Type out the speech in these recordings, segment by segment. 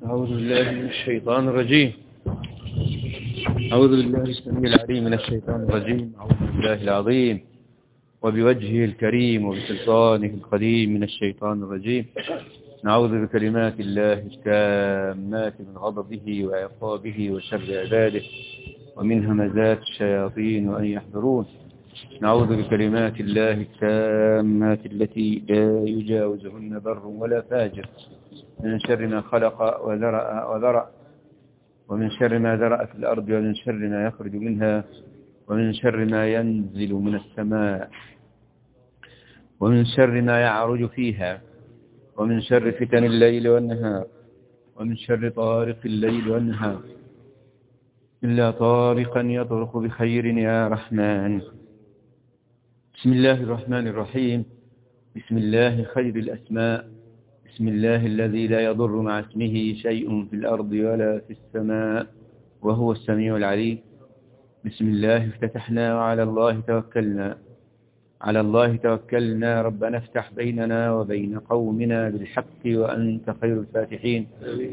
أعوذ بالله من الشيطان الرجيم. أعوذ بالله السميع العليم من الشيطان الرجيم. أعوذ بالله العظيم وبوجهه الكريم وبسلطانه القديم من الشيطان الرجيم. نعوذ بكلمات الله التامات من غضبه وعقابه وشر عباده ومن همزات الشياطين وأن يحضرون. نعوذ بكلمات الله التامات التي لا يجاوزهن بر ولا فاجر من شر ما خلق وذرأ ومن شر ما ذرأ في الأرض ومن شر ما يخرج منها ومن شر ما ينزل من السماء ومن شر ما يعرج فيها ومن شر فتن الليل والنهار ومن شر طارق الليل والنهار إلا طارقا يطرق بخير يا رحمن. بسم الله الرحمن الرحيم. بسم الله خير الأسماء. بسم الله الذي لا يضر مع اسمه شيء في الأرض ولا في السماء وهو السميع العليم. بسم الله افتتحنا وعلى الله توكلنا. على الله توكلنا. ربنا افتح بيننا وبين قومنا بالحق وأنت خير الفاتحين.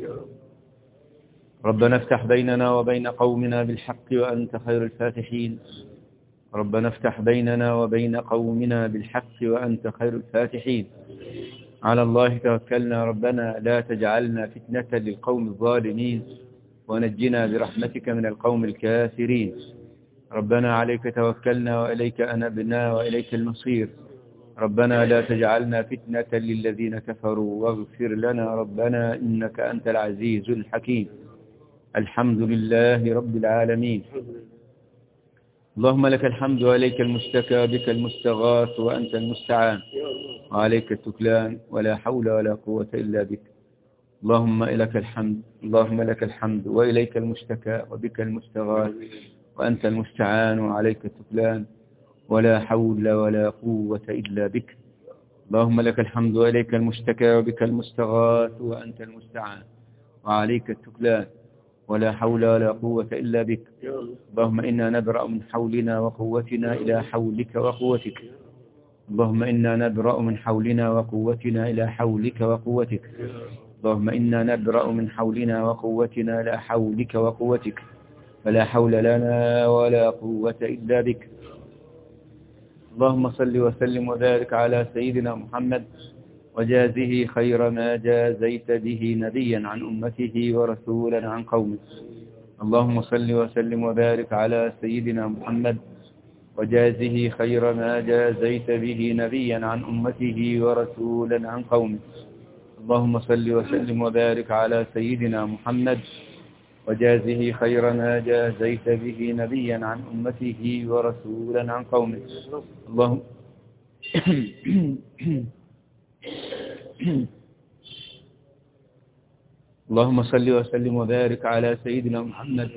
ربنا افتح بيننا وبين قومنا بالحق وأنت خير الفاتحين. ربنا افتح بيننا وبين قومنا بالحق وأنت خير الفاتحين. على الله توكلنا. ربنا لا تجعلنا فتنة للقوم الظالمين ونجنا برحمتك من القوم الكافرين. ربنا عليك توكلنا وإليك أنبنا وإليك المصير. ربنا لا تجعلنا فتنة للذين كفروا واغفر لنا ربنا إنك أنت العزيز الحكيم. الحمد لله رب العالمين. اللهم لك الحمد وإليك المشتكى بك المستغاث وأنت المستعان وعليك التكلان ولا حول ولا قوة إلا بك. اللهم لك الحمد. اللهم لك الحمد وإليك المشتكى وبك المستغاث وأنت المستعان وعليك التكلان ولا حول ولا قوة إلا بك. اللهم لك الحمد وإليك المشتكى وبك المستغاث وأنت المستعان وعليك التكلان ولا حول ولا قوة إلا بك. اللهم إنا نبرأ من حولنا وقوتنا إلى حولك وقوتك. اللهم إنا نبرأ من حولنا وقوتنا إلى حولك وقوتك. اللهم إنا نبرأ من حولنا وقوتنا إلى حولك وقوتك فلا حول لنا ولا قوة إلا بك. اللهم صل وسلم وبارك على سيدنا محمد وجازه خير ما جازيت به نبيا عن أمته ورسولا عن قومه. اللهم صل وسلم وبارك على سيدنا محمد وجازه خير ما جازيت به نبيا عن أمته ورسولا عن قومه. اللهم صل وسلم وبارك على سيدنا محمد وجازه خير ما جازيت به نبيا عن أمته ورسولا عن قومه. اللهم صل وسلم وبارك على سيدنا محمد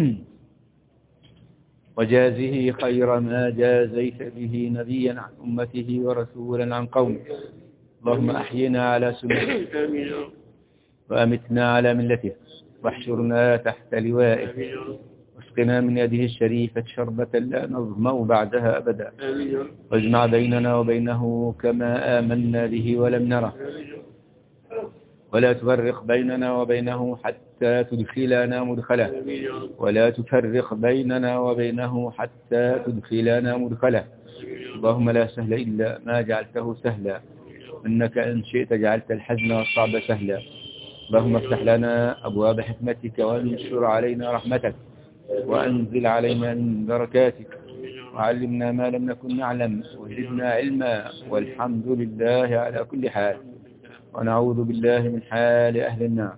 وجازه خير ما جازيت به نبيا عن أمته ورسولا عن قومه. اللهم أحينا على سنته وأمتنا على ملته واحشرنا تحت لوائه واسقنا من يده الشريفة شربة لا نظمأ بعدها أبدا واجمع بيننا وبينه كما آمنا به ولم نره ولا تفرق بيننا وبينه حتى تدخلنا مدخله ولا تفرق بيننا وبينه حتى تدخلنا مدخله. اللهم لا سهل إلا ما جعلته سهلا إنك إن شئت جعلت الحزن والصعب سهلا. اللهم افتح لنا أبواب حكمتك وانشر علينا رحمتك وأنزل علينا من بركاتك وعلمنا ما لم نكن نعلم وزدنا علما والحمد لله على كل حال ونعوذ بالله من حال أهل النار.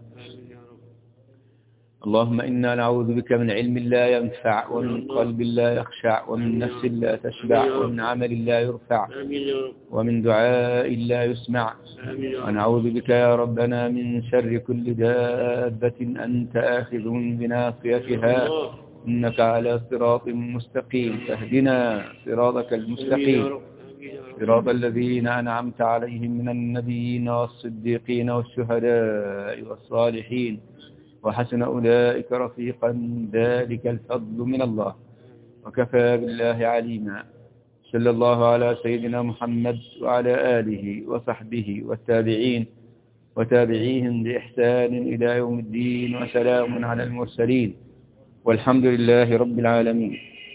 اللهم إنا نعوذ بك من علم لا ينفع ومن قلب لا يخشع ومن نفس لا تشبع ومن عمل لا يرفع ومن دعاء لا يسمع. ونعوذ بك يا ربنا من شر كل دابة أنت آخذ بناصيتها إنك على صراط مستقيم. فاهدنا صراطك المستقيم صراط الذين أنعمت عليهم من النبيين والصديقين والشهداء والصالحين وحسن أولئك رفيقا ذلك الفضل من الله وكفى بالله عليما. صلى الله على سيدنا محمد وعلى آله وصحبه والتابعين وتابعيهم بإحسان إلى يوم الدين، وسلام على المرسلين، والحمد لله رب العالمين.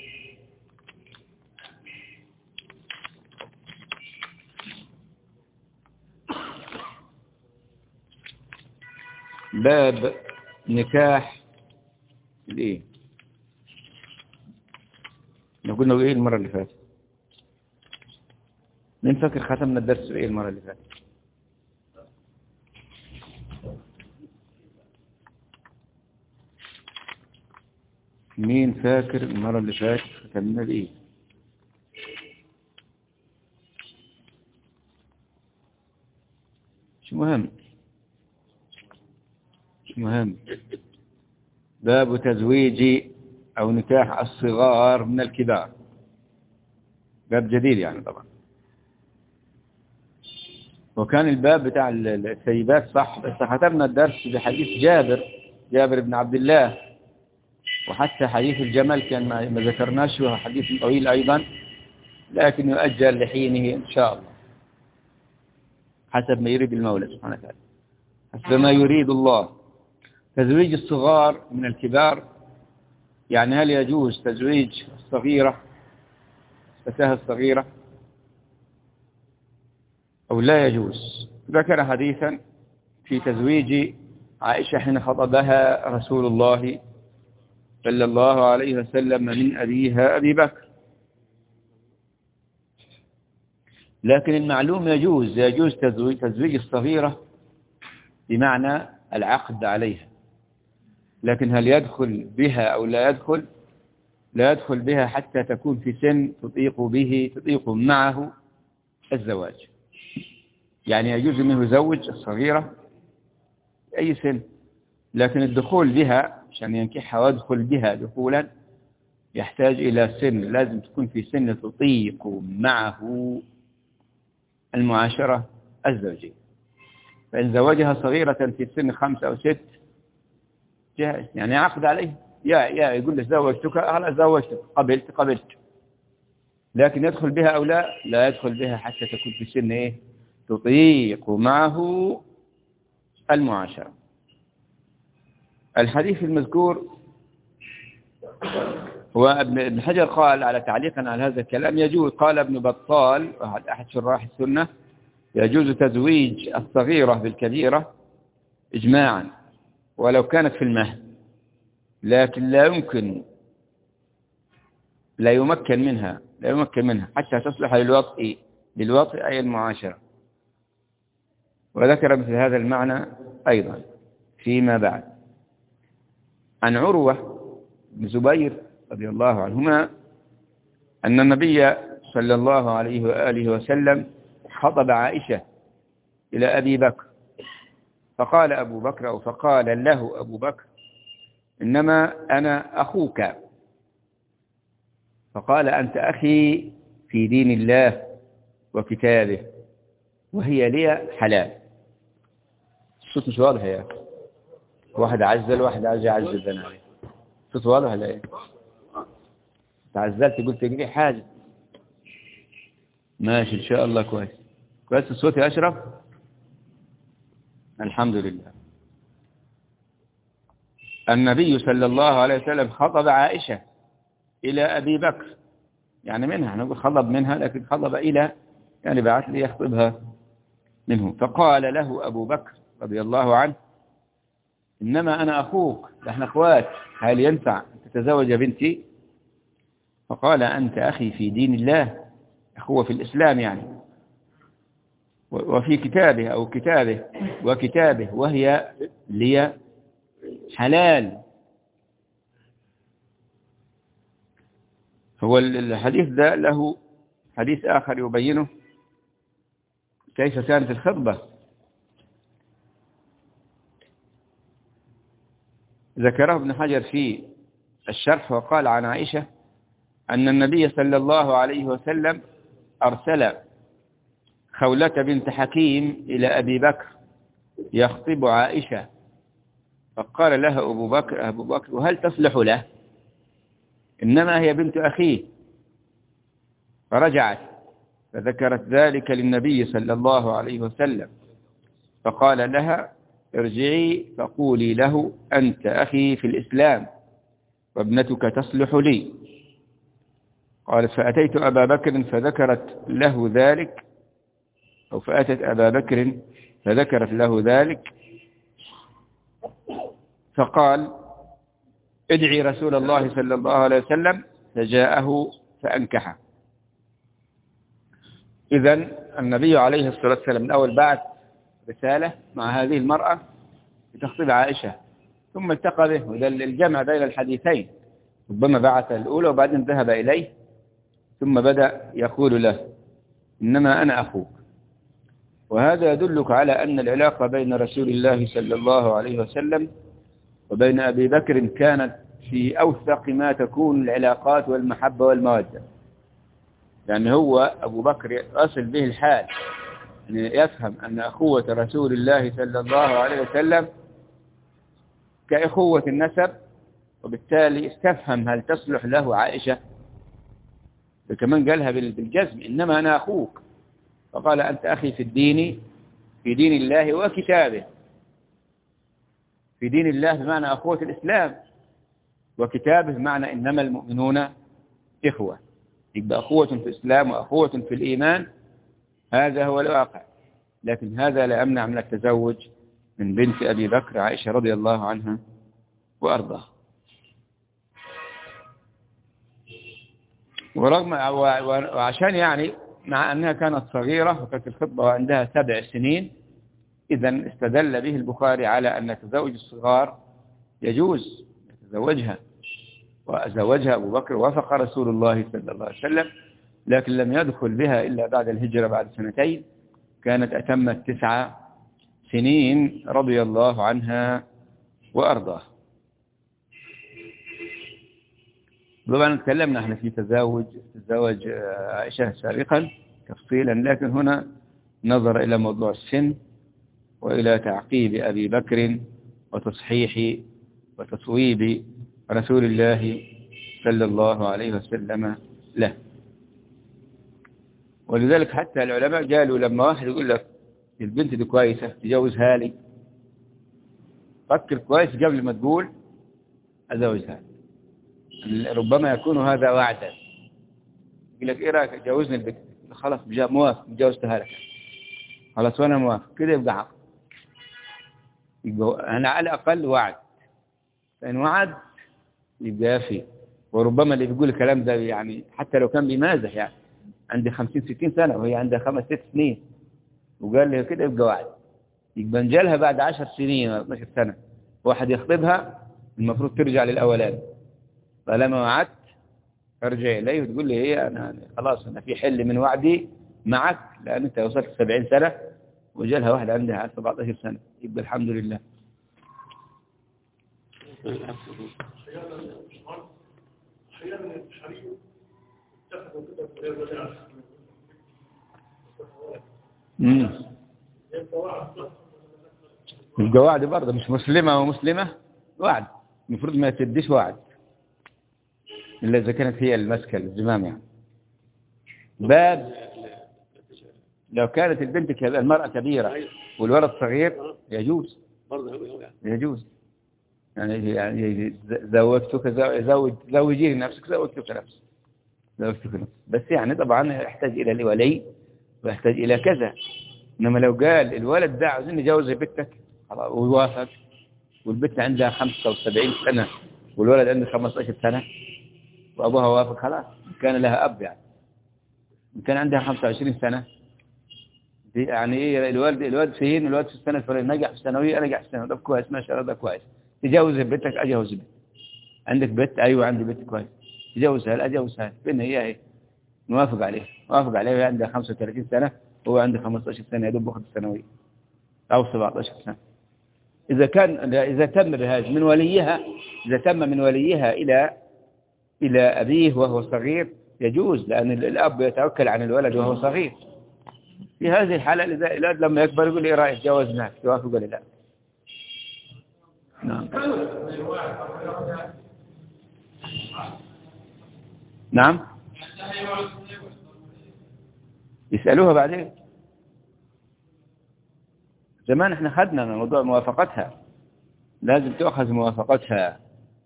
باب نكاح الايه؟ قلنا ايه المرة اللي فاتت؟ مين فاكر ختمنا الدرس ايه المرة اللي فاتت؟ مين فاكر المرة اللي فاتت ختمنا الايه؟ مش مهم. باب تزويج أو نكاح الصغار من الكبار. باب جديد يعني طبعا. وكان الباب بتاع الثيبات صح، بس ختمنا الدرس بحديث جابر بن عبد الله، وحتى حديث الجمل كان ما ذكرناش، وهو حديث طويل أيضا، لكن يؤجل لحينه إن شاء الله حسب ما يريد المولى سبحانه وتعالى، حسب ما يريد الله. تزويج الصغار من الكبار، يعني هل يجوز تزويج الصغيرة، الفتاة الصغيرة، أو لا يجوز؟ ذكر حديثا في تزويج عائشة حين خطبها رسول الله صلى الله عليه وسلم من أبيها أبي بكر. لكن المعلوم يجوز تزويج الصغيرة بمعنى العقد عليها، لكن هل يدخل بها أو لا يدخل؟ لا يدخل بها حتى تكون في سن تطيق معه الزواج. يعني يجوز منه يزوج الصغيرة أي سن، لكن الدخول بها عشان ينكحها ويدخل بها دخولا يحتاج إلى سن، لازم تكون في سن تطيق معه المعاشرة الزوجية. فإن زوجها صغيرة في سن 5 أو 6 جائز، يعني عقد عليه، يا يقول له زوجتك، أهلا زوجتك، قبلت. لكن يدخل بها أو لا يدخل بها حتى تكون في سن إيه؟ تطيق معه المعاشرة. الحديث المذكور هو ابن حجر قال على تعليقا على هذا الكلام يجوز، قال ابن بطال أحد شراح السنة، يجوز تزويج الصغيرة بالكبيرة إجماعا ولو كانت في المهد، لكن لا يمكن منها حتى تصلح للوطء أي المعاشرة. وذكر مثل هذا المعنى أيضا فيما بعد عن عروة بن زبير رضي الله عنهما أن النبي صلى الله عليه وآله وسلم خطب عائشة إلى أبي بكر، فقال له أبو بكر إنما أنا أخوك، فقال أنت أخي في دين الله وكتابه، وهي لي حلال. الصوت مش واضح يا أخي، واحد عزل أنا عليه. الصوت واضح ولا إيه؟ تعزلت قلت لي حاجة، ماشي إن شاء الله. كويس الصوت يا أشرف، الحمد لله. النبي صلى الله عليه وسلم خطب عائشة إلى أبي بكر، يعني منها نقول خطب منها، لكن خطب إلى، يعني بعث لي يخطبها منه. فقال له أبو بكر رضي الله عنه إنما أنا أخوك، نحن أخوات، هل ينفع أن تتزوج بنتي؟ فقال أنت أخي في دين الله، أخوة في الإسلام يعني، وفي كتابه أو كتابه وهي لي حلال. هو الحديث ده له حديث آخر يبينه كيف كانت الخطبة. ذكره ابن حجر في الشرح وقال عن عائشة أن النبي صلى الله عليه وسلم أرسل خولة بنت حكيم إلى أبي بكر يخطب عائشة، فقال لها أبو بكر وهل تصلح له؟ إنما هي بنت أخيه. فرجعت فذكرت ذلك للنبي صلى الله عليه وسلم، فقال لها ارجعي فقولي له أنت أخي في الإسلام وابنتك تصلح لي. قالت فأتيت أبا بكر فذكرت له ذلك، أو فأتت أبا بكر فذكرت له ذلك، فقال ادعي رسول الله صلى الله عليه وسلم، فجاءه فأنكحه. إذن النبي عليه الصلاة والسلام من أول بعث رسالة مع هذه المرأة بتخطيب عائشة، ثم التقى به، وده الجمع بين الحديثين، ربما بعث الأولى وبعدين ذهب إليه، ثم بدأ يقول له إنما أنا أخوك. وهذا يدلك على أن العلاقة بين رسول الله صلى الله عليه وسلم وبين أبي بكر كانت في أوثق ما تكون العلاقات والمحبة والمودة، يعني هو أبو بكر يصل به الحال أن يفهم أن أخوة رسول الله صلى الله عليه وسلم كأخوة النسب، وبالتالي استفهم هل تصلح له عائشة، وكمان قالها بالجزم إنما أنا أخوك، فقال أنت أخي في الدين، في دين الله وكتابه. في دين الله بمعنى أخوة الإسلام، وكتابه بمعنى إنما المؤمنون إخوة. يبقى أخوة في الإسلام وأخوة في الإيمان، هذا هو الواقع. لكن هذا لا يمنع من التزوج من بنت أبي بكر عائشة رضي الله عنها وأرضاها. ورغم وعشان يعني مع أنها كانت صغيرة وكانت الخطبة وعندها 7 سنين، إذن استدل به البخاري على أن تزوج الصغار يجوز يتزوجها، وزوجها أبو بكر وافق رسول الله صلى الله عليه وسلم، لكن لم يدخل بها إلا بعد الهجرة بعد 2 سنين، كانت أتمت 9 سنين رضي الله عنها وأرضاه. طبعا تكلمنا احنا في تزوج عائشة سابقا تفصيلا، لكن هنا نظر إلى موضوع السن وإلى تعقيب أبي بكر وتصحيح وتصويب رسول الله صلى الله عليه وسلم له. ولذلك حتى العلماء قالوا لما واحد يقول لك البنت دي كويسة تجوزها لي، فكر كويس قبل ما تقول أزوجها. ربما يكون هذا وعدا، يقول لك إيه رأيك جوزني البنت، خلاص موافق جوزتها لك، خلاص وأنا موافق، كده يبقى عقد. يبقى أنا على الأقل وعد، فإن وعد يبقى فيه. وربما اللي بيقول الكلام ده يعني حتى لو كان بيمازح، يعني عندي 50-60 سنة وهي عندها 5-6 سنين وقال لي كده، يبقى وعد. يبقى نجالها بعد 10 سنين 12 سنة واحد يخطبها، المفروض ترجع للأولاد. فلما وعدت ارجع إليه وتقول لي إيه، أنا خلاص أنا في حل من وعدي معك، لأن أنت وصلت 70 سنة وجالها واحد عندها 17 سنة، يبقى الحمد لله. القواعد برضه مش مسلمة ومسلمة وعد، المفروض ما تديش وعد إلا إذا كانت هي المسكة الزمام. يعني باب لو كانت البنت المرأة كبيرة والولد صغير يجوز يعني زوجتك زوجي نفسك، زوجتك نفسك. بس يعني طبعا يحتاج إلى الولي ويحتاج إلى كذا. إنما لو قال الولد ده عاوزين نجوز بنتك خلاص ويوافق، والبنت عندها 75 سنة والولد عنده 15 سنة وأبوها وافق، خلاص كان لها أب. يعني كان عندها 25 سنة يعني إيه الولد فين، الولد في السنة الفلانية نجح في الثانوية، نجح في الثانوية، ده كويس ما شاء الله، ده كويس. تجوز بنتك أجوز بنت، عندك بنت أيوة عندي بنت كويس، تجوزها أجوزها بينها هي نوافق عليه وهي عندها 35 سنة وهو عنده 15 سنة يدوب بأخذ الثانوية أو 17 سنة. إذا تم بهذا من وليها، إذا تم من وليها إلى أبيه وهو صغير يجوز، لأن الأب يتوكل عن الولد وهو صغير. في هذه الحالة الولد لما يكبر يقول إيه رأيك جوزناك، توافق ولا لا؟ نعم نعم يسألوها بعدين. زمان احنا خدنا من موضوع موافقتها، لازم تأخذ موافقتها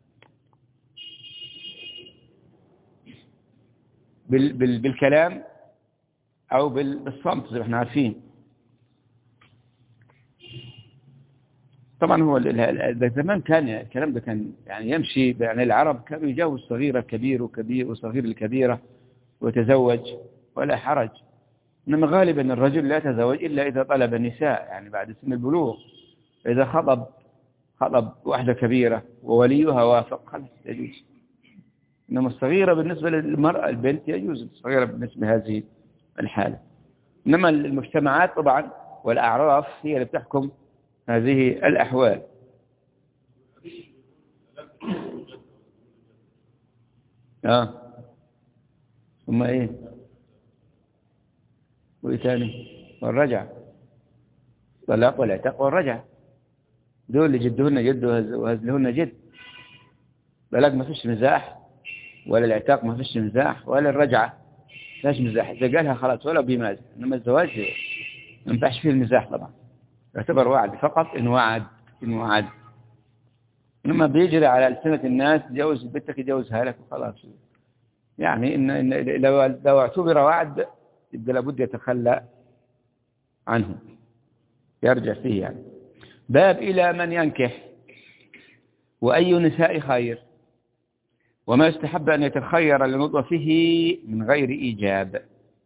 بالكلام أو بالصمت زي ما احنا عارفين. طبعا هو زمان كان الكلام ده كان يعني يمشي، يعني العرب كانوا يجاوز صغير الكبير وكبير وصغير الكبيرة ويتزوج ولا حرج. إنما غالبا الرجل لا يتزوج إلا إذا طلب النساء، يعني بعد سن البلوغ. إذا خطب واحدة كبيرة ووليها وافق خلاص يجوز. إنما الصغيرة بالنسبة للمرأة البنت يجوز الصغيرة بالنسبة لهذه الحالة. إنما المجتمعات طبعا والأعراف هي اللي بتحكم هذه الأحوال. ثم إيه وإيه تاني؟ والرجع، طلاق والعتاق والرجع، دول اللي جدهن جد وهزلهن جد. طلاق ما فيش مزاح، ولا العتاق ما فيش مزاح، ولا الرجعة ما فيش مزاح. إذا قالها خلاص ولا بيمازح. إنما الزواج ما ينفعش فيه المزاح طبعا، يعتبر وعد فقط إن وعد. إنما بيجري على ألسنة الناس جوز بنتك يجوزها لك وخلاص. يعني إن لو اعتبر وعد يبقى لابد يتخلى عنه، يرجع فيه يعني. باب إلى من ينكح وأي نساء خير وما يستحب أن يتخير لنطفه من غير إيجاب.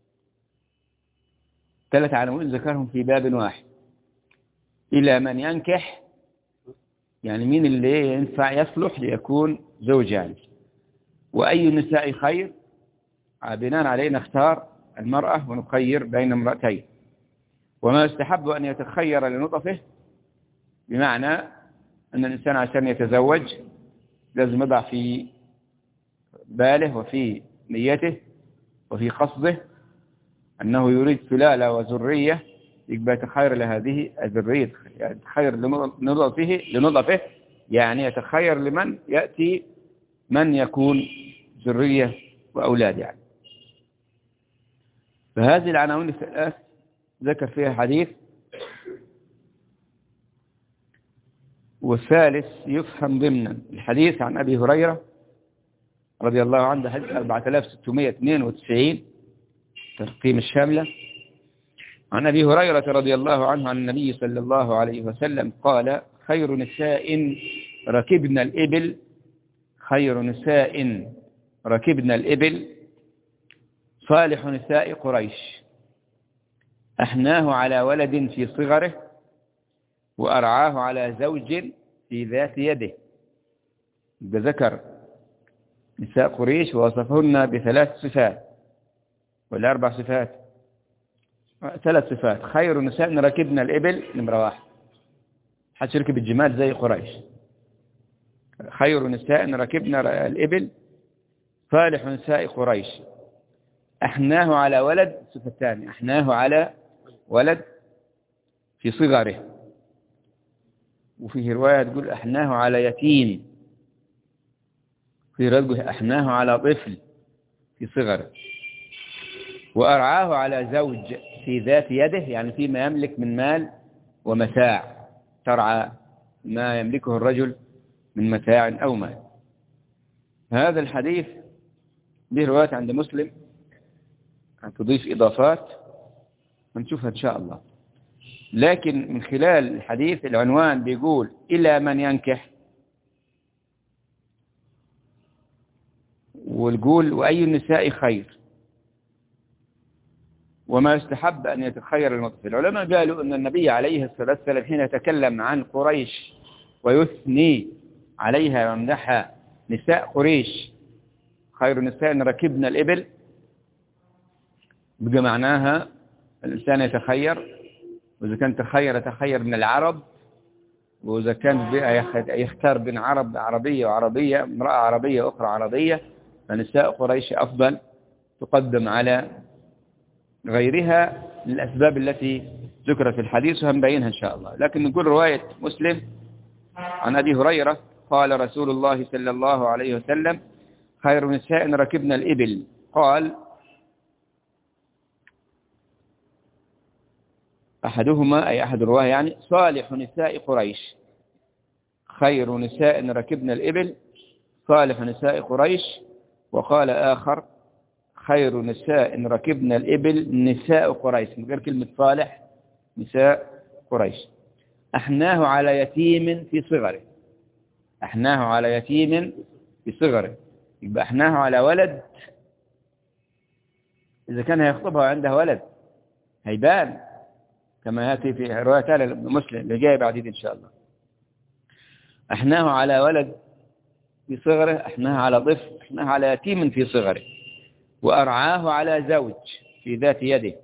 3 عناوين ذكرهم في باب واحد. إلى من ينكح يعني مين اللي ينفع يصلح ليكون زوجان، وأي النساء خير بناء عليه نختار المرأة ونخير بين امرأتين. وما يستحب أن يتخير لنطفه بمعنى أن الإنسان عشان يتزوج لازم يضع في باله وفي نيته وفي قصده أنه يريد سلالة وذرية، يبقى يتخير لهذه الذرية، يتخير لنطفه يعني يتخير لمن يأتي من يكون ذرية وأولاد يعني. فهذه العناوين الثلاث ذكر فيها حديث. والثالث يفهم ضمن الحديث عن أبي هريرة رضي الله عنه، حديث 4692 ترقيم الشاملة. عن أبي هريرة رضي الله عنه عن النبي صلى الله عليه وسلم قال: خير نساء ركبنا الإبل، خير نساء ركبنا الإبل صالح نساء قريش، أحناه على ولد في صغره وأرعاه على زوج في ذات يده. بذكر نساء قريش ووصفهن ب3 صفات ولا 4 صفات؟ 3 صفات. خير نساء ركبنا الإبل نمرة 1، حدش ركب الجمال زي قريش. خير نساء ركبنا الإبل صالح نساء قريش، أحناه على ولد. الصفة الثانية أحناه على ولد في صغره، وفيه رواية تقول أحناه على يتيم، في رواية تقول أحناه على طفل في صغره، وأرعاه على زوج في ذات يده، يعني فيما يملك من مال ومتاع، ترعى ما يملكه الرجل من متاع أو مال. هذا الحديث به رواية عند مسلم تضيف إضافات ونشوفها إن شاء الله. لكن من خلال الحديث العنوان بيقول إلى من ينكح، والقول وأي النساء خير وما يستحب أن يتخير المطفل. العلماء قالوا أن النبي عليه الصلاة والسلام حين يتكلم عن قريش ويثني عليها ويمدحها نساء قريش خير نساء ركبنا الإبل، بقى معناها الإنسان يتخير، وإذا كان يتخير من العرب، وإذا كان يختار بين عربية وعربية، امرأة عربية أخرى عربية، فنساء قريش أفضل، تقدم على غيرها للأسباب التي ذكرت في الحديث وهنبينها إن شاء الله. لكن نقول رواية مسلم عن أبي هريرة قال رسول الله صلى الله عليه وسلم: خير نساء ركبنا الإبل. قال: أحدهما أي أحد الرواه يعني صالح نساء قريش، خير نساء ركبن الإبل صالح نساء قريش. وقال آخر خير نساء ركبن الإبل نساء قريش، من غير كلمة صالح، نساء قريش. أحناه على يتيم في صغره، أحناه على يتيم في صغره، يبقى أحناه على ولد. إذا كان هيخطبها عنده ولد هيبان كما يأتي في رواية مسلم اللي جاي بعدين إن شاء الله. أحناه على ولد في صغره، أحناه على طفل، أحناه على يتيم في صغره. وأرعاه على زوج في ذات يده.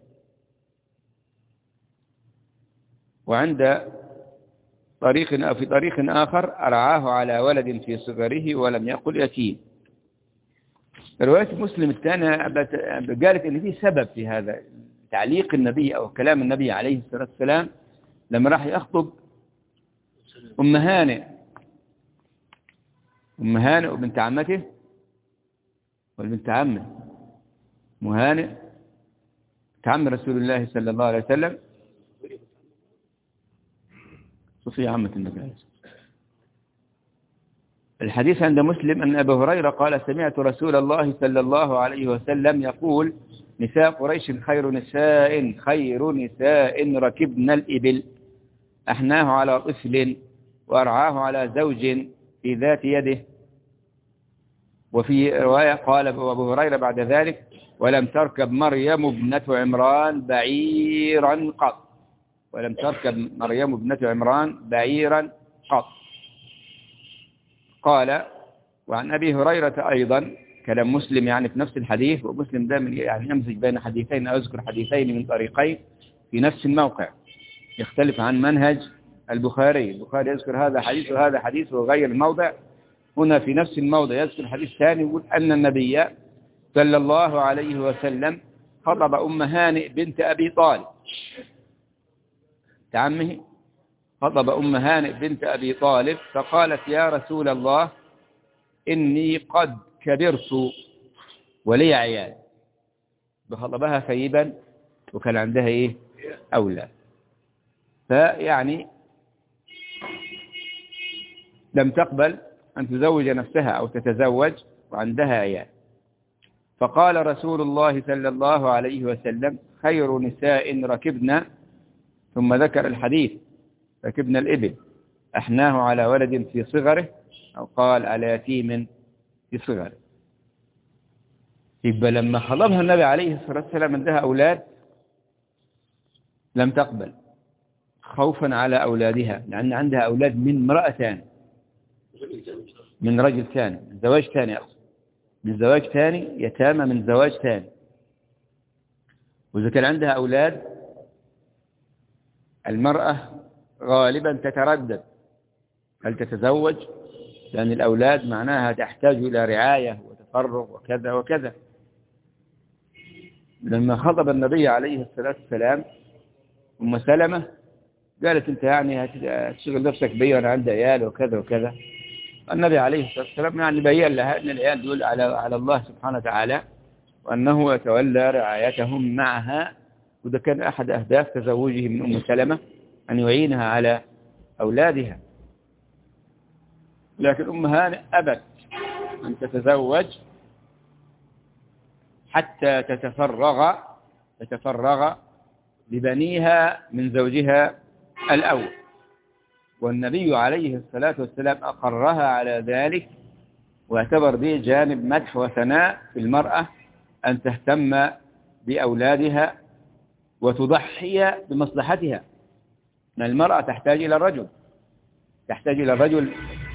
وعند طريق أو في طريق آخر أرعاه على ولد في صغره ولم يقل يتيم. رواية مسلم الثانية قالت إن في سبب في هذا تعليق النبي أو كلام النبي عليه الصلاة والسلام لما راح يخطب أم هانئ وبنت عمته والبنت عمه. أم هانئ بنت عم رسول الله صلى الله عليه وسلم، صفية عمة النبي. الحديث عند مسلم أن أبا هريرة قال سمعت رسول الله صلى الله عليه وسلم يقول نساء قريش خير نساء ركبن الإبل، أحناه على طفل وأرعاه على زوج في ذات يده. وفي رواية قال أبو هريرة بعد ذلك ولم تركب مريم ابنة عمران بعيرا قط، ولم تركب مريم ابنة عمران بعيرا قط. قال وعن أبي هريرة أيضا كلام مسلم يعني في نفس الحديث، ومسلم دائما يعني يمزج بين حديثين أو يذكر حديثين من طريقين في نفس الموقع، يختلف عن منهج البخاري. البخاري يذكر هذا حديث وهذا حديث وغير الموضع، هنا في نفس الموضع يذكر حديث ثاني يقول أن النبي صلى الله عليه وسلم خطب أم هانئ بنت أبي طالب عمه، خطب أم هانئ بنت أبي طالب فقالت يا رسول الله إني قد كبرت ولي عيال، بخطبها ثيبا وكان عندها إيه أولاد، فيعني لم تقبل أن تزوج نفسها أو تتزوج وعندها عيال. فقال رسول الله صلى الله عليه وسلم خير نساء ركبنا، ثم ذكر الحديث ركبنا الإبل أحناه على ولد في صغره أو قال على يتيم في صغره. يبقى لما خطبها النبي عليه الصلاة والسلام عندها أولاد لم تقبل خوفا على أولادها، لأن عندها أولاد من امرأة ثانية، من رجل ثاني، من زواج ثاني، أقصد من زواج ثاني، يتامى من زواج ثاني. وإذا كان عندها أولاد المرأة غالبا تتردد هل تتزوج، لأن الأولاد معناها تحتاج إلى رعاية وتفرغ وكذا وكذا. لما خطب النبي عليه الصلاة والسلام أم سلمة قالت أنت يعني هتشغل نفسك بي وأنا عندي عيال وكذا وكذا. النبي عليه الصلاة والسلام يعني بيّن لها أن العيال دول على الله سبحانه وتعالى، وأنه يتولى رعايتهم معها. وده كان أحد أهداف تزوجه من أم سلمة أن يعينها على أولادها. لكن أم هانئ أبت أن تتزوج حتى تتفرغ لبنيها من زوجها الأول، والنبي عليه الصلاة والسلام أقرها على ذلك، واعتبر به جانب مدح وثناء في المرأة أن تهتم بأولادها وتضحي بمصلحتها. أن المرأة تحتاج إلى الرجل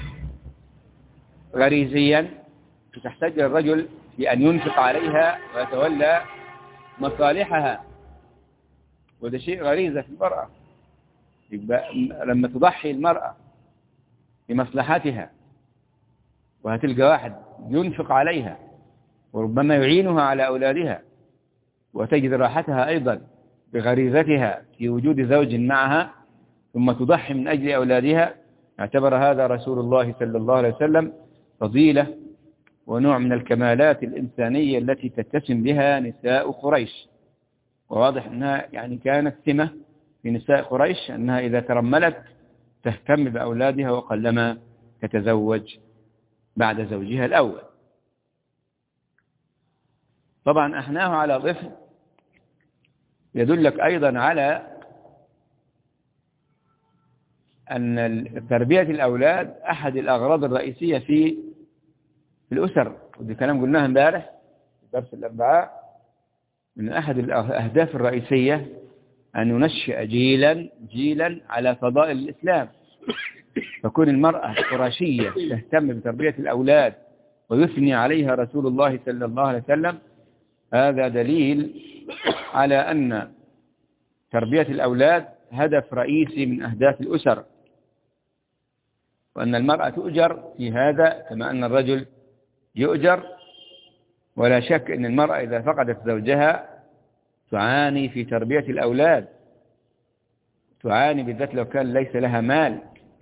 غريزيا، وتحتاج إلى الرجل في أن ينفق عليها ويتولى مصالحها، وده شيء غريزة في المرأة. لما تضحي المرأة بمصلحتها وهتلقى واحد ينفق عليها وربما يعينها على أولادها وتجد راحتها أيضا بغريزتها في وجود زوج معها، ثم تضحي من أجل أولادها، اعتبر هذا رسول الله صلى الله عليه وسلم فضيلة ونوع من الكمالات الإنسانية التي تتسم بها نساء قريش. وواضح أنها يعني كانت سمة في نساء قريش أنها إذا ترملت تهتم بأولادها وقلما تتزوج بعد زوجها الأول. طبعا أحناه على طفل يدلك أيضا على أن تربية الأولاد أحد الأغراض الرئيسية في الأسر، ودي كلام قلناها امبارح في درس الأربعاء، من أحد الأهداف الرئيسية أن ينشئ جيلا على فضائل الإسلام. فكون المرأة القرشية تهتم بتربية الأولاد ويثني عليها رسول الله صلى الله عليه وسلم، هذا دليل على أن تربية الأولاد هدف رئيسي من أهداف الأسر، وأن المرأة تؤجر في هذا كما أن الرجل يؤجر. ولا شك أن المرأة إذا فقدت زوجها تعاني في تربية الأولاد، تعاني بالذات لو كان ليس لها مال.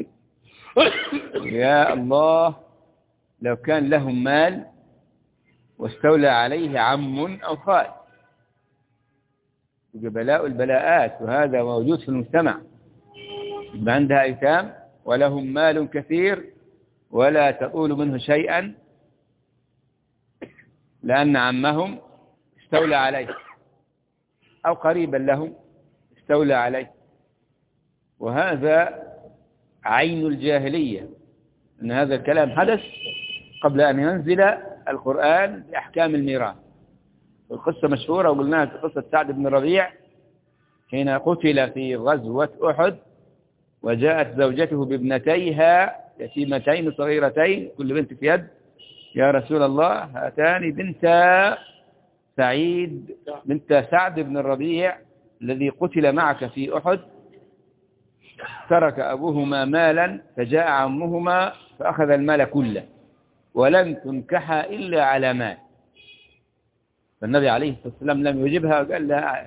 يا الله لو كان لهم مال واستولى عليه عم أو خال، بلاء البلاءات، وهذا موجود في المجتمع. يبقى عندها أيتام ولهم مال كثير ولا تطول منه شيئا لأن عمهم استولى عليه أو قريبا لهم استولى عليه. وهذا عين الجاهلية، أن هذا الكلام حدث قبل أن ينزل القرآن بأحكام الميراث. القصة مشهورة وقلناها في قصة سعد بن ربيع حين قتل في غزوة أحد، وجاءت زوجته بابنتيها يتيمتين صغيرتين كل بنت في يد، يا رسول الله هاتان بنت سعد بن الربيع الذي قتل معك في أحد، ترك أبوهما مالا فجاء عمهما فأخذ المال كله ولن تنكح إلا على مال. فالنبي عليه الصلاة والسلام لم يجبها وقال لها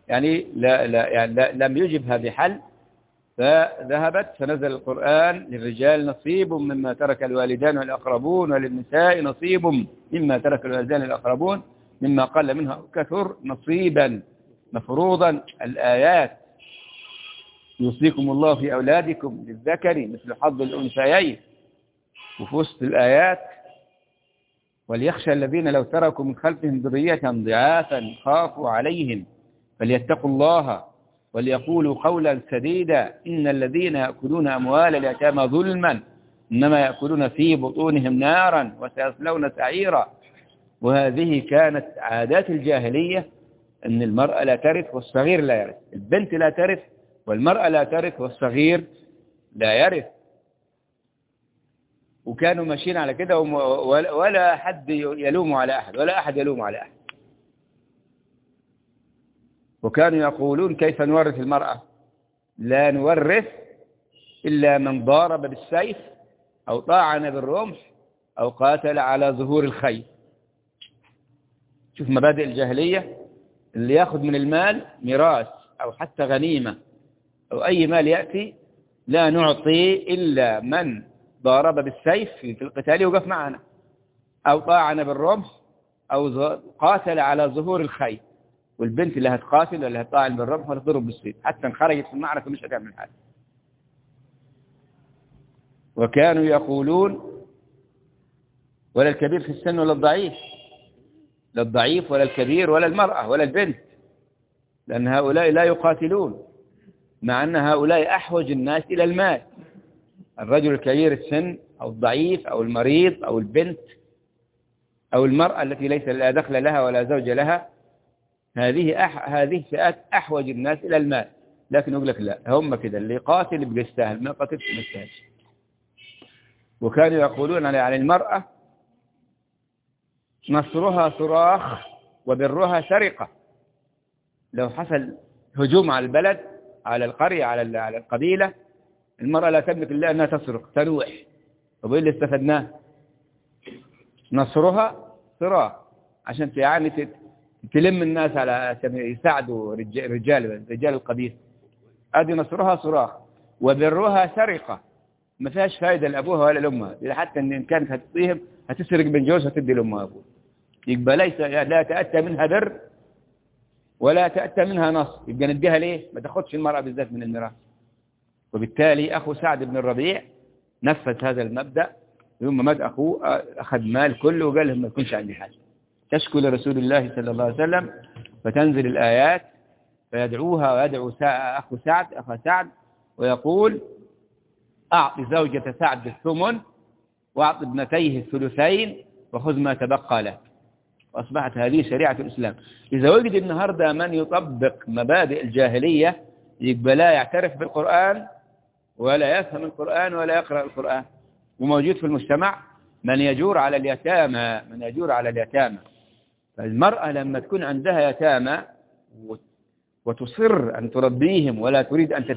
لم يجبها بحل، فذهبت فنزل القرآن للرجال نصيب مما ترك الوالدان والأقربون وللنساء نصيب مما ترك الوالدان والأقربون مما قل منها كثر نصيبا مفروضا. الآيات يوصيكم الله في أولادكم للذكر مثل حظ الأنثيين، وفي وسط الآيات وليخشى الذين لو تركوا من خلفهم ذرية ضعافا خافوا عليهم فليتقوا الله وليقولوا قولا سديدا إن الذين يأكلون أموال اليتامى ظلما إنما يأكلون في بطونهم نارا وسيصلون سعيرا. وهذه كانت عادات الجاهلية، أن المرأة لا ترث والصغير لا يرث، البنت لا ترث والمرأة لا ترث والصغير لا يرث. وكانوا ماشيين على كده ولا حد يلوم على أحد ولا أحد يلوم على أحد. وكانوا يقولون كيف نورث المرأة؟ لا نورث إلا من ضارب بالسيف أو طاعن بالرمح أو قاتل على ظهور الخيل. شوف مبادئ الجاهلية، اللي يأخذ من المال ميراث أو حتى غنيمة أو أي مال يأتي لا نعطي إلا من ضارب بالسيف في القتال وقف معنا أو طاعن بالرمح أو قاتل على ظهور الخيل. والبنت اللي هتقاتل ولا هتطاعن بالرمح ولا تضرب بالسيف حتى ان خرجت في المعركة مش هتعمل حاجة. وكانوا يقولون ولا الكبير في السن ولا الضعيف، لا الضعيف ولا الكبير ولا المرأة ولا البنت، لأن هؤلاء لا يقاتلون، مع أن هؤلاء أحوج الناس إلى المال. الرجل الكبير السن أو الضعيف أو المريض أو البنت أو المرأة التي ليس لا دخل لها ولا زوج لها، هذه فئات أحوج الناس إلى المال. لكن يقول لك لا، هم كده اللي قاتل يبقى يستاهل، ما قاتلش ما يستاهلش. وكانوا يقولون على المرأة نصرها صراخ وبرها سرقة. لو حصل هجوم على البلد على القرية على القبيلة، المرأة لا تملك إلا أنها تسرق تنوح. طب إيه اللي استفدناه؟ نصرها صراخ عشان يعني تلم الناس على يساعدوا رجال القبيلة. ادي نصرها صراخ وبرها سرقة، ما فيهاش فايدة لأبوها ولا لأمها، حتى إن كانت هتطيهم هتسرق من جوزها تدي لأمها وأبوها. يبقى لا تأتى منها بر ولا تأتى منها نص، يبقى نديها ليه؟ ما تاخدش المرأة بالذات من الميراث. وبالتالي أخو سعد بن الربيع نفذ هذا المبدأ، يوم مات أخوه أخذ مال كله وقال لهم ما يكونش عندي حاجة. تشكو لرسول الله صلى الله عليه وسلم فتنزل الآيات فيدعوها ويدعو أخو سعد ويقول أعط زوجة سعد الثمن وأعط ابنتيه الثلثين وخذ ما تبقى له. وأصبحت هذه شريعة الإسلام. إذا وجد النهاردة من يطبق مبادئ الجاهلية يبقى لا يعترف بالقرآن ولا يفهم القرآن ولا يقرأ القرآن. وموجود في المجتمع من يجور على اليتامى. فالمرأة لما تكون عندها يتامى وتصر أن تربيهم ولا تريد أن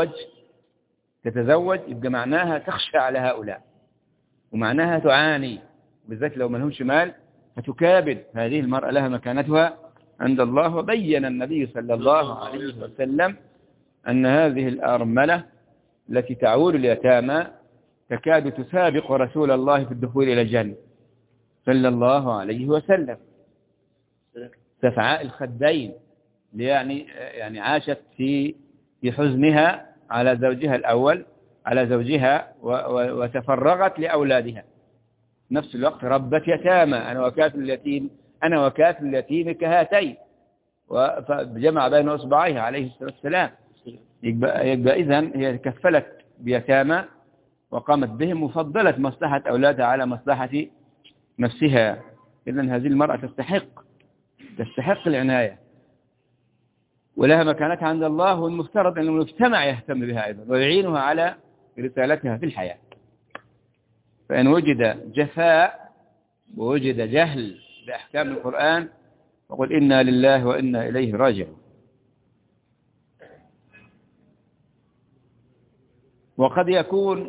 تتزوج يبقى معناها تخشى على هؤلاء، ومعناها تعاني، بالذات لو ما لهمش مال فتكابد. هذه المرأة لها مكانتها عند الله. وبين النبي صلى الله عليه وسلم أن هذه الأرملة التي تعول اليتامى تكاد تسابق رسول الله في الدخول إلى الجنة صلى الله عليه وسلم. سفعاء الخدين يعني عاشت في حزنها على زوجها الأول، على زوجها، وتفرغت لأولادها. نفس الوقت ربت يتامى. أنا وكافل اليتيم كهاتين، وجمع بين أصبعيها عليه الصلاة والسلام. يبقى إذن هي كفلت بيتامى وقامت بهم وفضلت مصلحة أولادها على مصلحة نفسها. إذن هذه المرأة تستحق العناية ولها مكانتها عند الله، والمفترض أن المجتمع يهتم بها أيضا ويعينها على رسالتها في الحياة. فإن وجد جفاء ووجد جهل بأحكام القرآن فقل إنا لله وإنا إليه راجعون. وقد يكون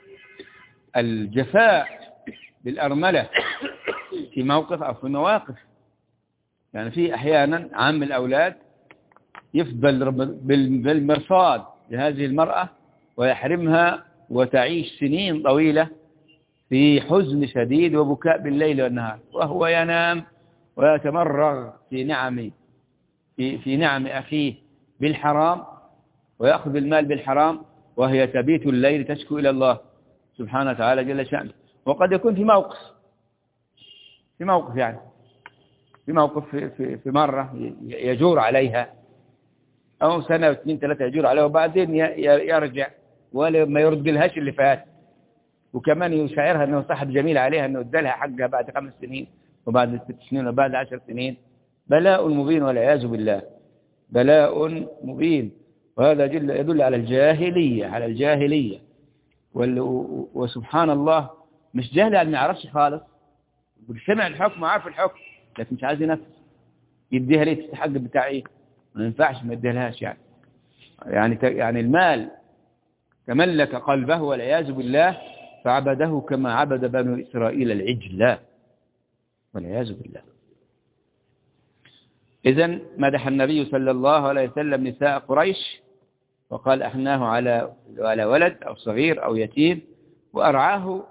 الجفاء بالأرملة في موقف أو في مواقف. يعني في أحيانا عم الأولاد يفضل بالمرصاد لهذه المرأة ويحرمها وتعيش سنين طويلة في حزن شديد وبكاء بالليل والنهار، وهو ينام ويتمرغ في نعم أخيه بالحرام ويأخذ المال بالحرام، وهي تبيت الليل تشكو إلى الله سبحانه وتعالى جل شأنه. وقد يكون في موقف في مرة يجور عليها، أو سنة واثنين ثلاثة يجور عليها، وبعدين يرجع ولا ما يرد لهاش اللي فات، وكمان يشعرها أنه صاحب جميل عليها أنه ادالها حقها بعد 5 سنين وبعد 6 سنين وبعد 10 سنين. بلاء مبين والعياذ بالله، بلاء مبين. وهذا يدل على الجاهلية وسبحان الله مش جاهل يعني ما يعرفش خالص، سمع الحكم وعارف الحكم لكن مش عايز ينفذ. يديها ليه؟ تستحق بتاع ايه؟ ما ينفعش ما يديهالهاش. يعني المال تملك قلبه والعياذ بالله فعبده كما عبد بنو إسرائيل العجل والعياذ بالله. إذن مدح النبي صلى الله عليه وسلم نساء قريش وقال أحناه على ولد أو صغير أو يتيم، وأرعاه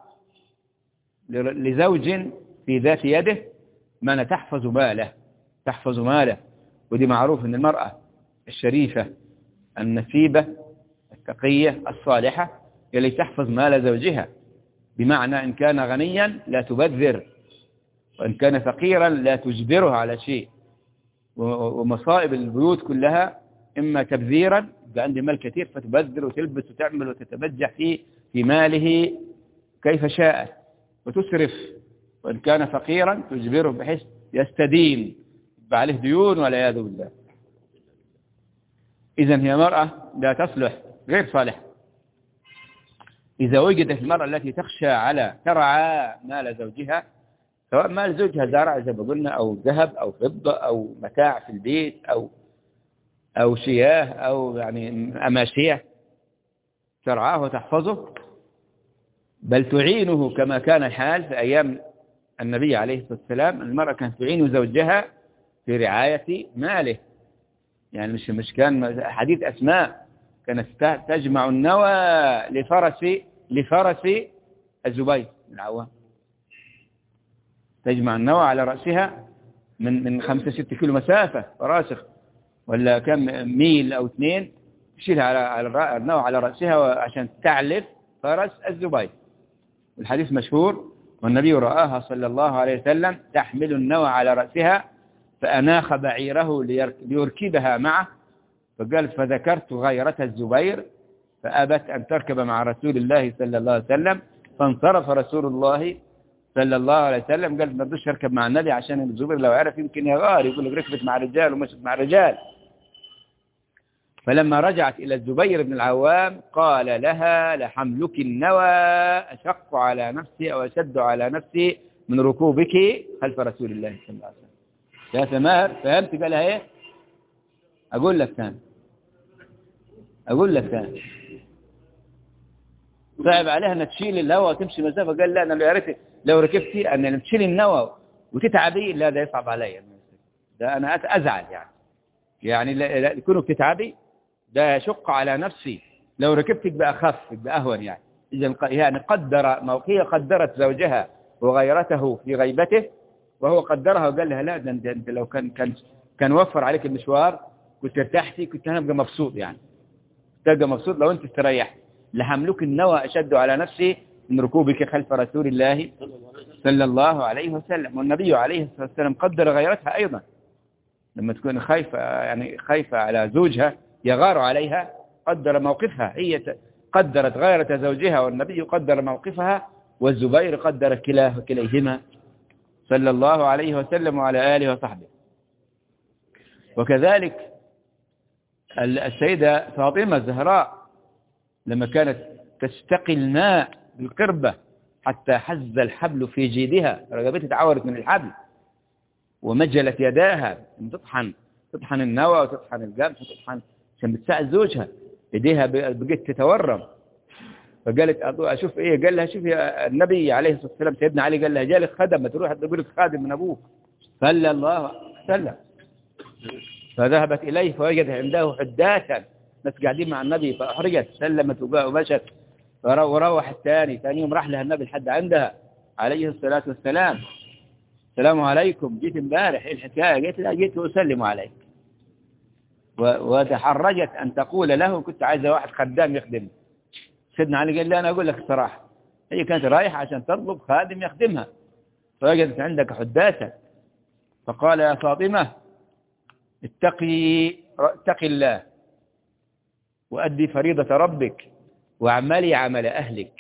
لزوج في ذات يده من تحفظ ماله. ودي معروف أن المرأة الشريفة النسيبة التقية الصالحة اللي تحفظ مال زوجها، بمعنى إن كان غنيا لا تبذر، وإن كان فقيرا لا تجبره على شيء. ومصائب البيوت كلها إما تبذيرا، يبقى عندي مال كثير فتبذر وتلبس وتعمل وتتبجح في ماله كيف شاء وتسرف، وإن كان فقيرا تجبره بحيث يستدين يبقى عليه ديون والعياذ بالله. إذن هي مرأة لا تصلح، غير صالحة. إذا وجدت المرأة التي ترعى مال زوجها، سواء مال زوجها زرع زي ما قلنا أو ذهب أو فضة أو متاع في البيت أو شياه أو يعني أماشية، ترعاه وتحفظه، بل تعينه كما كان الحال في أيام النبي عليه الصلاة والسلام. المرأة كانت تعين زوجها في رعاية ماله. يعني مش كان حديث أسماء كانت تجمع النوى لفرس الزبير بن العوام، تجمع النوى على رأسها من 5-6 كيلو مسافة فراسخ، ولا كم ميل أو 2، تشيلها على النوى على رأسها عشان تعلف فرس الزبير. الحديث مشهور، والنبي رآها صلى الله عليه وسلم تحمل النوى على رأسها، فأناخ بعيره ليركبها معه، فقالت فذكرت غيرة الزبير فأبت أن تركب مع رسول الله صلى الله عليه وسلم، فانصرف رسول الله صلى الله عليه وسلم قال ما بدوش أركب مع النبي عشان الزبير لو عرف يمكن يغار، يقول لك ركبت مع رجال ومشت مع رجال. فلما رجعت إلى الزبير بن العوام قال لها لحملك النوى أشق على نفسي أو أشد على نفسي من ركوبك خلف رسول الله صلى الله عليه وسلم. يا ثمار فهمت؟ قالها إيه؟ أقول لك ثاني صعب عليها أن تشيل النوى وتمشي مسافة. قال لا، أنا لو عرفت لو ركبتي أن تشيل النوى وتتعبي، لا ده يصعب علي، ده أنا أزعل يعني لا يكونوا بتتعبي، ده يشق على نفسي. لو ركبتك بأخف بأهون يعني قدر هي قدرت زوجها وغيرته في غيبته، وهو قدرها وقال لها لا، ده انت لو كان وفر عليك المشوار كنت ارتحتي، كنت هنبقى مبسوط، يعني تبقى مبسوط لو انت استريحت. لحملك النوى أشد على نفسي من ركوبك خلف رسول الله صلى الله عليه وسلم. والنبي عليه الصلاة والسلام قدر غيرتها أيضا، لما تكون خايفة على زوجها يغار عليها، قدر موقفها. هي قدرت غيرة زوجها، والنبي قدر موقفها، والزبير قدر كليهما صلى الله عليه وسلم وعلى آله وصحبه. وكذلك السيدة فاطمة الزهراء لما كانت تستقي الماء بالقربة حتى حز الحبل في جيدها، رقبتها تعورت من الحبل، ومجلت يداها تطحن النوى وتطحن القمح وتطحن عشان بتساعد زوجها، يديها بقت تتورم. فقالت اشوف ايه؟ قال لها شوف يا النبي عليه الصلاه والسلام، سيدنا علي قال لها جالك خدم، ما تروح تقول لك خادم من ابوك صلى الله عليه وسلم. فذهبت اليه فوجدت عنده حداثا، ناس قاعدين مع النبي، فاحرجت سلمت ومشت. وروح ثاني يوم راح لها النبي لحد عندها عليه الصلاه والسلام، السلام عليكم، جيت امبارح، ايه الحكايه؟ قالت لا، جيت اسلم عليك. وتحرجت ان تقول له كنت عايزه واحد خدام يخدمني. سيدنا علي قال لي انا اقول لك الصراحه، هي كانت رايحه عشان تطلب خادم يخدمها، فوجدت عندك حداثه، فقال يا فاطمه اتقي الله وأدي فريضة ربك واعملي عمل أهلك.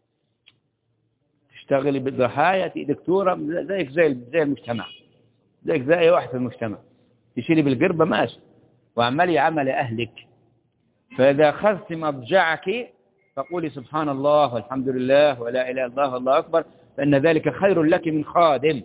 تشتغلي بالضحايا، دكتورة زيك زي المجتمع، زيك زي واحد في المجتمع، تشيلي بالقربة ماشي، واعملي عمل أهلك. فإذا أخذت مضجعك فقولي سبحان الله والحمد لله ولا إله إلا الله والله أكبر، فإن ذلك خير لك من خادم.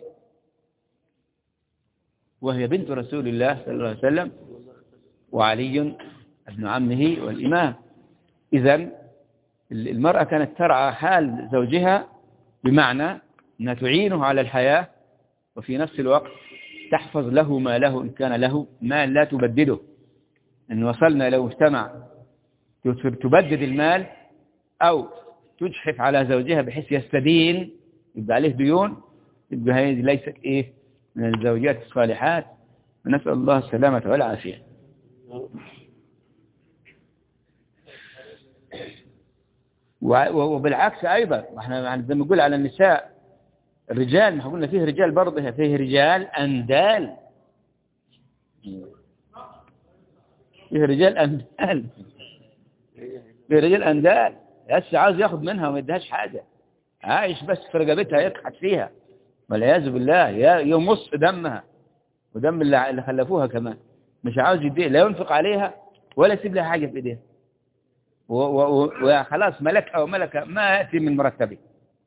وهي بنت رسول الله صلى الله عليه وسلم، وعلي ابن عمه والإمام. إذن المرأة كانت ترعى حال زوجها، بمعنى أنها تعينه على الحياة، وفي نفس الوقت تحفظ له ما له، إن كان له مال لا تبدده. إن وصلنا إلى مجتمع تبدد المال أو تجحف على زوجها بحيث يستدين، يبقى عليه ديون، يبقى هذه ليست من الزوجات الصالحات. ونسأل الله السلامة والعافية. وبالعكس أيضا، احنا زي ما نقول على النساء، الرجال، ما قلنا فيه رجال برضه، فيه رجال أندال، فيه رجال أندال هسه عاوز ياخد منها وما يديهاش حاجة، عايش بس في رقبتها يكحت فيها والعياذ بالله، يمص دمها ودم اللي خلفوها كمان، مش عاوز يديه، لا ينفق عليها ولا يسيب لها حاجة في ايديها، وخلاص ملكها وملكها ما يأتي من مرتبه.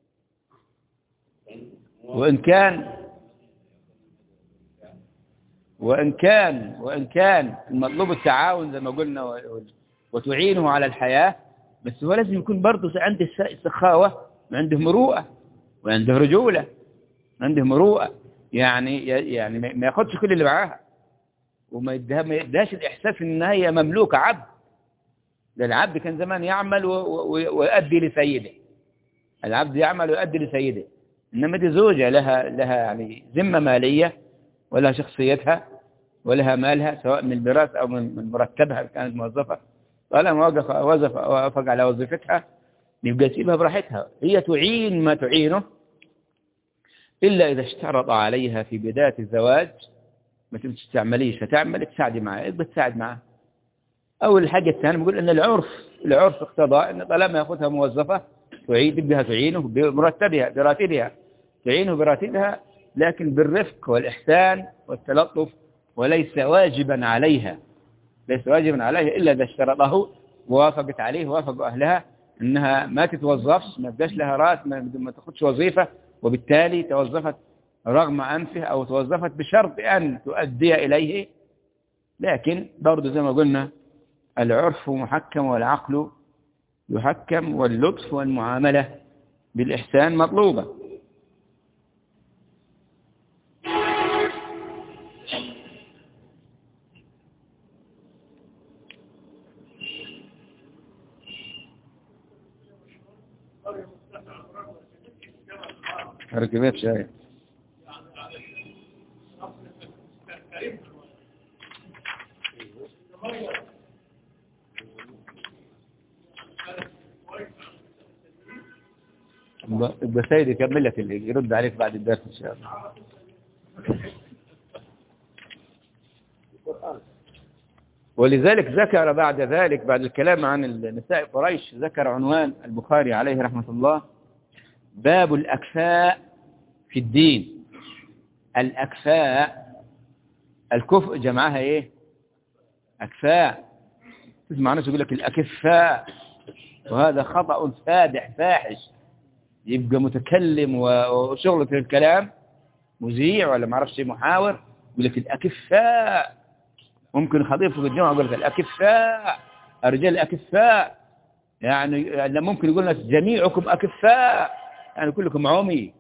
وإن كان المطلوب التعاون زي ما قلنا وتعينه على الحياة، بس هو لازم يكون برضه عنده سخاوة وعنده مروءة وعنده رجولة، عنده مروءة، يعني ما ياخدش كل اللي معاها، وما يدهاش الإحساس إن هي مملوكة عبد. ده العبد كان زمان يعمل ويؤدي لسيده، العبد يعمل ويؤدي لسيده، إنما دي زوجة لها يعني ذمة مالية ولها شخصيتها، ولها مالها سواء من الميراث أو من مرتبها كانت موظفة، طالما وافق على وظيفتها يبقى يسيبها براحتها. هي تعين ما تعينه إلا إذا اشترط عليها في بداية الزواج ما تستعمليش فتعمل تساعدي معاه، يبقى تساعد معاه. أو الحاجة الثانية بيقول أن العرف اقتضى أن طالما يأخذها موظفة تعينه بمرتبها براتبها، تعينه براتبها لكن بالرفق والإحسان والتلطف، وليس واجبا عليها، ليس واجبا عليها إلا إذا اشترطه ووافقت عليه ووافقوا أهلها أنها ما تتوظفش، ما تبقاش لها رأس، ما تاخدش وظيفة، وبالتالي توظفت رغم أنفه أو توظفت بشرط أن تؤدي إليه. لكن برضو زي ما قلنا العرف محكم والعقل يحكم، واللطف والمعاملة بالإحسان مطلوبة. ركبت شاي يبقى سيد يكمل لك اللي يرد عليك بعد الدرس إن شاء الله. ولذلك ذكر بعد ذلك بعد الكلام عن النساء قريش ذكر عنوان البخاري عليه رحمة الله: باب الأكفاء في الدين. الأكفاء الكفء جمعها إيه؟ أكفاء. تسمع ناس يقول لك الأكفاء، وهذا خطأ فادح فاحش. يبقى متكلم وشغله في الكلام مذيع ولا ما اعرفش محاور يقول لك الأكفاء. ممكن خطيب في الجامعة يقول لك الأكفاء، الرجال الأكفاء، يعني ممكن يقول لك جميعكم أكفاء، يعني كلكم عمي.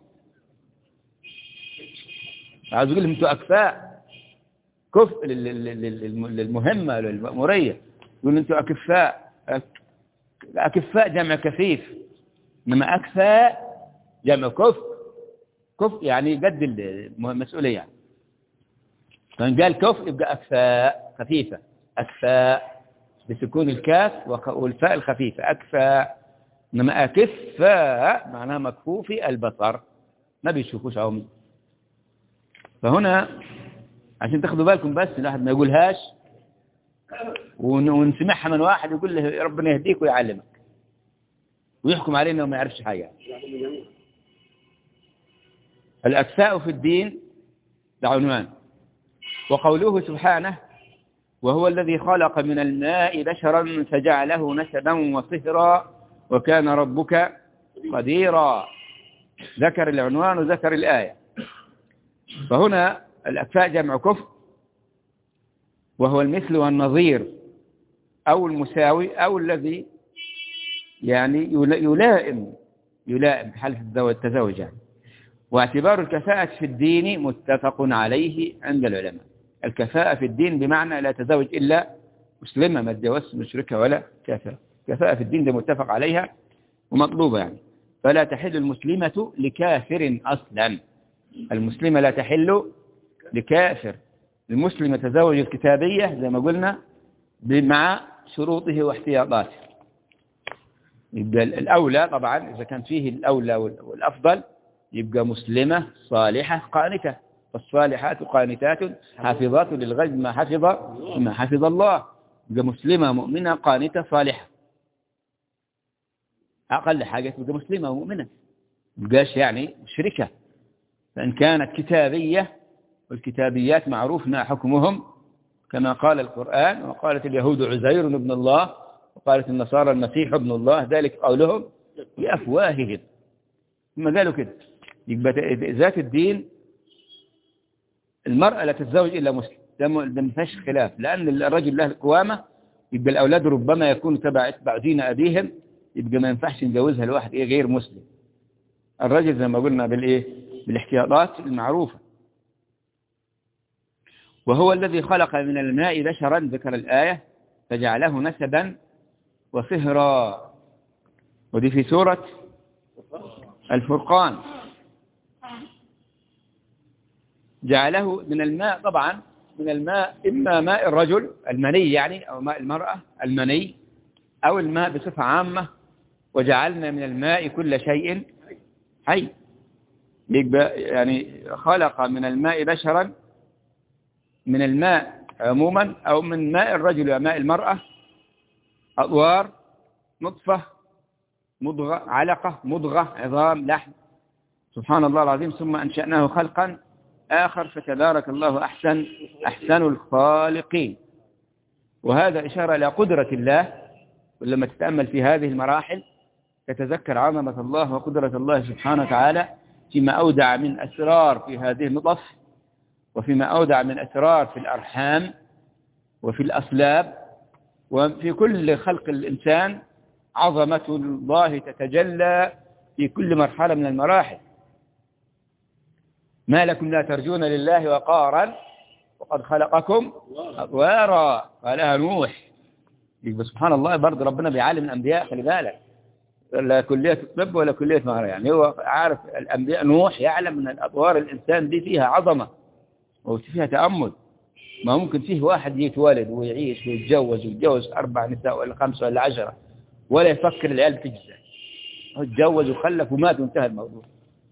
عاوز يقول لهم انتوا أكفاء، كفء للمهمة للمأمورية، يقول انتوا أكفاء. أكفاء جمع كفيف، إنما أكفاء جمع كفء يعني قد المسؤولية يعني. فإن قال كفء يبقى أكفاء خفيفة، أكفاء بسكون الكاف والفاء الخفيفة أكفاء. إنما أكفاء معناها مكفوفي البصر، ما بيشوفوش عمي. فهنا عشان تاخدوا بالكم بس الواحد ما يقولهاش ونسمعها من واحد يقول له ربنا يهديك ويعلمك ويحكم علينا وما يعرفش حاجة. الأكفاء في الدين ده عنوان. وقوله سبحانه: وهو الذي خلق من الماء بشرا فجعله نسبا وصهرا وكان ربك قديرا. ذكر العنوان وذكر الآية. فهنا الأكفاء جمع كفء، وهو المثل والنظير أو المساوي أو الذي يعني يلائم في حالة التزوج يعني. واعتبار الكفاءة في الدين متفق عليه عند العلماء. الكفاءة في الدين بمعنى لا تزوج إلا مسلمة، ما تجوز مشركة ولا كافرة. كفاءة في الدين ده متفق عليها ومطلوبة يعني. فلا تحل المسلمة لكافر أصلا. المسلمة لا تحل لكافر. المسلمة تزوج الكتابية زي ما قلنا مع شروطه واحتياطاته. يبقى الأولى طبعا إذا كان فيه الأولى والأفضل يبقى مسلمة صالحة قانتة. فالصالحات قانتات حافظات للغيب ما حفظ الله. يبقى مسلمة مؤمنة قانتة صالحة، أقل حاجة تبقى مسلمة ومؤمنة، يبقاش يعني مشركة. فإن كانت كتابية، والكتابيات معروف ما حكمهم كما قال القرآن: وقالت اليهود عزير ابن الله وقالت النصارى المسيح ابن الله ذلك قولهم بأفواههم. ثم قالوا كده. يبقى ذات الدين المرأة لا تتزوج إلا مسلم، ده ما فيش خلاف، لأن الرجل له القوامة. يبقى الأولاد ربما يكونوا تبع دين أبيهم، يبقى ما ينفعش نجوزها لواحد غير مسلم. الرجل زي ما قلنا بالاحتياطات المعروفة. وهو الذي خلق من الماء بشرا، ذكر الآية، فجعله نسبا وصهرا. ودي في سورة الفرقان. جعله من الماء طبعا من الماء إما ماء الرجل المني يعني، أو ماء المرأة المني، أو الماء بصفة عامة. وجعلنا من الماء كل شيء حي، يعني خلق من الماء بشرا، من الماء عموما أو من ماء الرجل وماء المرأة، أطوار، نطفة، مضغة، علقة، مضغة، عظام، لحم، سبحان الله العظيم. ثم أنشأناه خلقا آخر فتبارك الله أحسن الخالقين. وهذا إشارة إلى قدرة الله، ولما تتأمل في هذه المراحل تتذكر عظمة الله وقدرة الله سبحانه وتعالى فيما أودع من أسرار في هذه النطف، وفيما أودع من أسرار في الأرحام وفي الأصلاب، وفي كل خلق الإنسان. عظمة الله تتجلى في كل مرحلة من المراحل. ما لكم لا ترجون لله وقارا وقد خلقكم أطوارا، قالها نوح. سبحان الله، برضه ربنا بيعلم الأنبياء، خلي بالك، لا كلية الطب ولا كلية مهارة، يعني هو عارف. الأنبياء نوح يعلم أن الأطوار الإنسان دي فيها عظمة وفيها تأمل. ما ممكن فيه واحد يتولد ويعيش ويتجوز 4 نساء ولا 5 ولا 10 ولا يفكر العيال بتجزع، هو اتجوز وخلف ومات وانتهى الموضوع.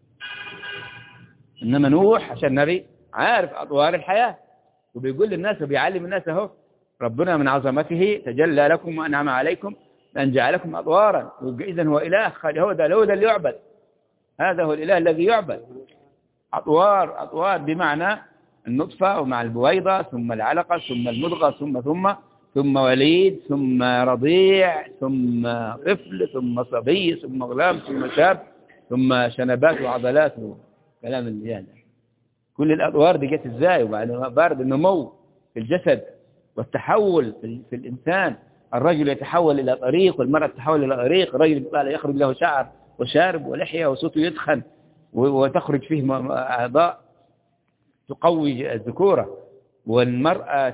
إنما نوح عشان نبي عارف أطوار الحياة، وبيقول للناس وبيعلم الناس اهو ربنا من عظمته تجلى لكم وأنعم عليكم بأن جعلكم أطوارا. إذن هو إله، هو ده اللي يعبد، هذا هو الإله الذي يعبد. أطوار بمعنى النطفة ومع البويضة ثم العلقة ثم المضغة ثم وليد ثم رضيع ثم طفل ثم صبي ثم غلام ثم شاب ثم شنبات وعضلات وكلام اللي يعني. كل الأطوار دي جت ازاي؟ وبعدين بارد النمو في الجسد والتحول في الإنسان. الرجل يتحول إلى طريق والمرأة تتحول إلى طريق. الرجل يخرج له شعر وشارب ولحية وصوته يدخن وتخرج فيه أعضاء تقوي الذكورة، والمرأة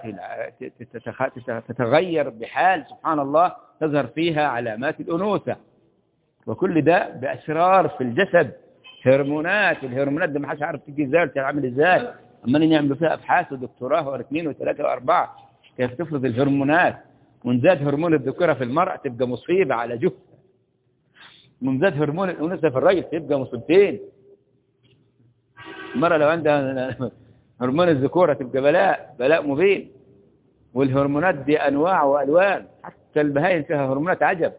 تتغير بحال سبحان الله تظهر فيها علامات الأنوثة. وكل ده بأسرار في الجسد، الهرمونات دي ما حدش عارف تيجي ازاي وتعمل ازاي. أما يعملوا فيها أبحاث ودكتوراه واثنين وثلاثة وأربعة كيف تفرض الهرمونات. من زاد هرمون الذكورة في المرأة تبقى مصيبة على جهة، من زاد هرمون الأنوثة في الرجل تبقى مصيبتين. المرأة لو عندها هرمون الذكورة تبقى بلاء مبين. والهرمونات دي أنواع وألوان، حتى البهائم فيها هرمونات عجب.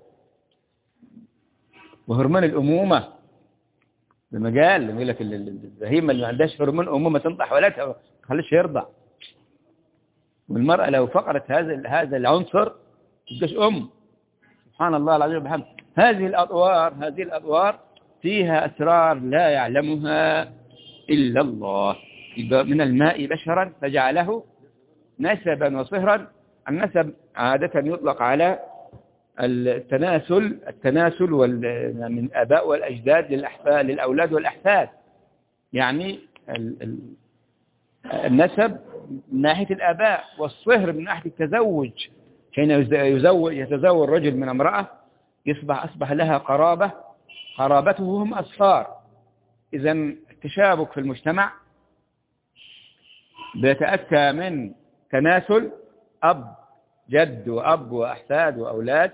وهرمون الأمومة المجال يقول لك البهيمة اللي ما عندهاش هرمون أمومة تنطح ولدها ما تخليش يرضع. والمرأة لو فقرت هذا العنصر تبقاش سبحان الله العظيم وبحمده. هذه الأطوار فيها أسرار لا يعلمها إلا الله. يبقى من الماء بشرا فجعله نسبا وصهرا. النسب عادة يطلق على التناسل من الآباء والأجداد للأولاد والأحفاد. يعني النسب من ناحية الآباء، والصهر من ناحية التزوج. حين يتزوج رجل من امرأة أصبح لها قرابته هم أصفار. إذا التشابك في المجتمع بيتأتى من تناسل أب جد وأب وأحفاد وأولاد،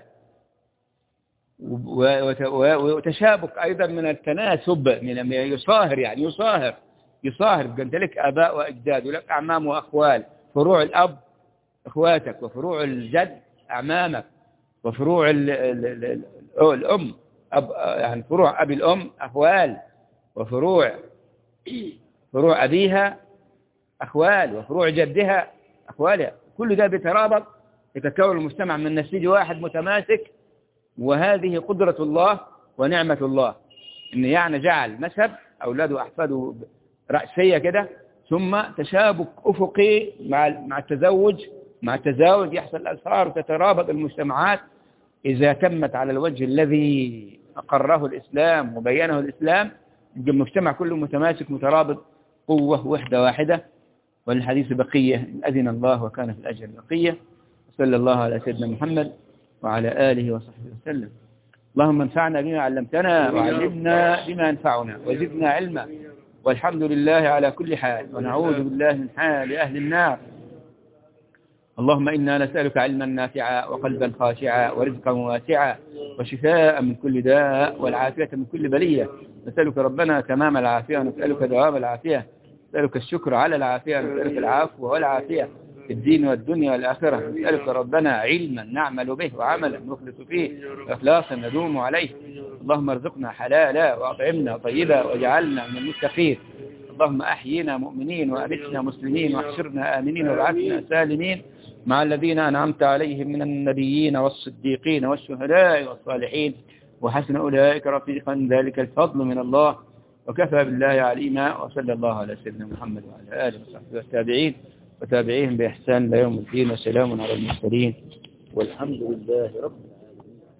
وتشابك أيضا من التناسب من يصاهر، يعني يصاهر قلت لك آباء وأجداد ولك أعمام وأخوال. فروع الأب أخواتك، وفروع الجد أعمامك، وفروع الأم يعني فروع أبي الأم أخوال، وفروع أبيها أخوال، وفروع جدها أخوالها. كل ده بيترابط يتكون المجتمع من نسيج واحد متماسك. وهذه قدرة الله ونعمة الله، إن يعني جعل نسب أولاده وأحفاده رأسية كده، ثم تشابك أفقي مع التزاوج يحصل أسرار وتترابط المجتمعات إذا تمت على الوجه الذي أقره الإسلام وبينه الإسلام. يبقى المجتمع كله متماسك مترابط، قوة وحدة واحدة. والحديث بقية إن أذن الله وكان في الأجر بقية. صلى الله على سيدنا محمد وعلى آله وصحبه وسلم. اللهم انفعنا بما علمتنا وعلمنا بما ينفعنا وزدنا علما. والحمد لله على كل حال، ونعوذ بالله من حال أهل النار. اللهم إنا نسألك علما نافعا وقلبا خاشعا ورزقا واسعا وشفاء من كل داء والعافية من كل بلية. نسألك ربنا تمام العافية ونسألك دوام العافية، نسألك الشكر على العافية، نسألك العفو والعافية في الدين والدنيا والآخرة. نسألك ربنا علما نعمل به وعملا نخلص فيه وإخلاصا ندوم عليه. اللهم ارزقنا حلالا وأطعمنا طيبا واجعلنا من المتقين. اللهم أحيينا مؤمنين وأمتنا مسلمين واحشرنا آمنين وابعثنا سالمين مع الذين أنعمت عليهم من النبيين والصديقين والشهداء والصالحين وحسن أولئك رفيقا، ذلك الفضل من الله وكفى بالله عليما. وصلى الله على سيدنا محمد وعلى آله وصحبه والتابعين وتابعيهم بإحسان إلى يوم الدين، وسلام على المرسلين والحمد لله رب العالمين.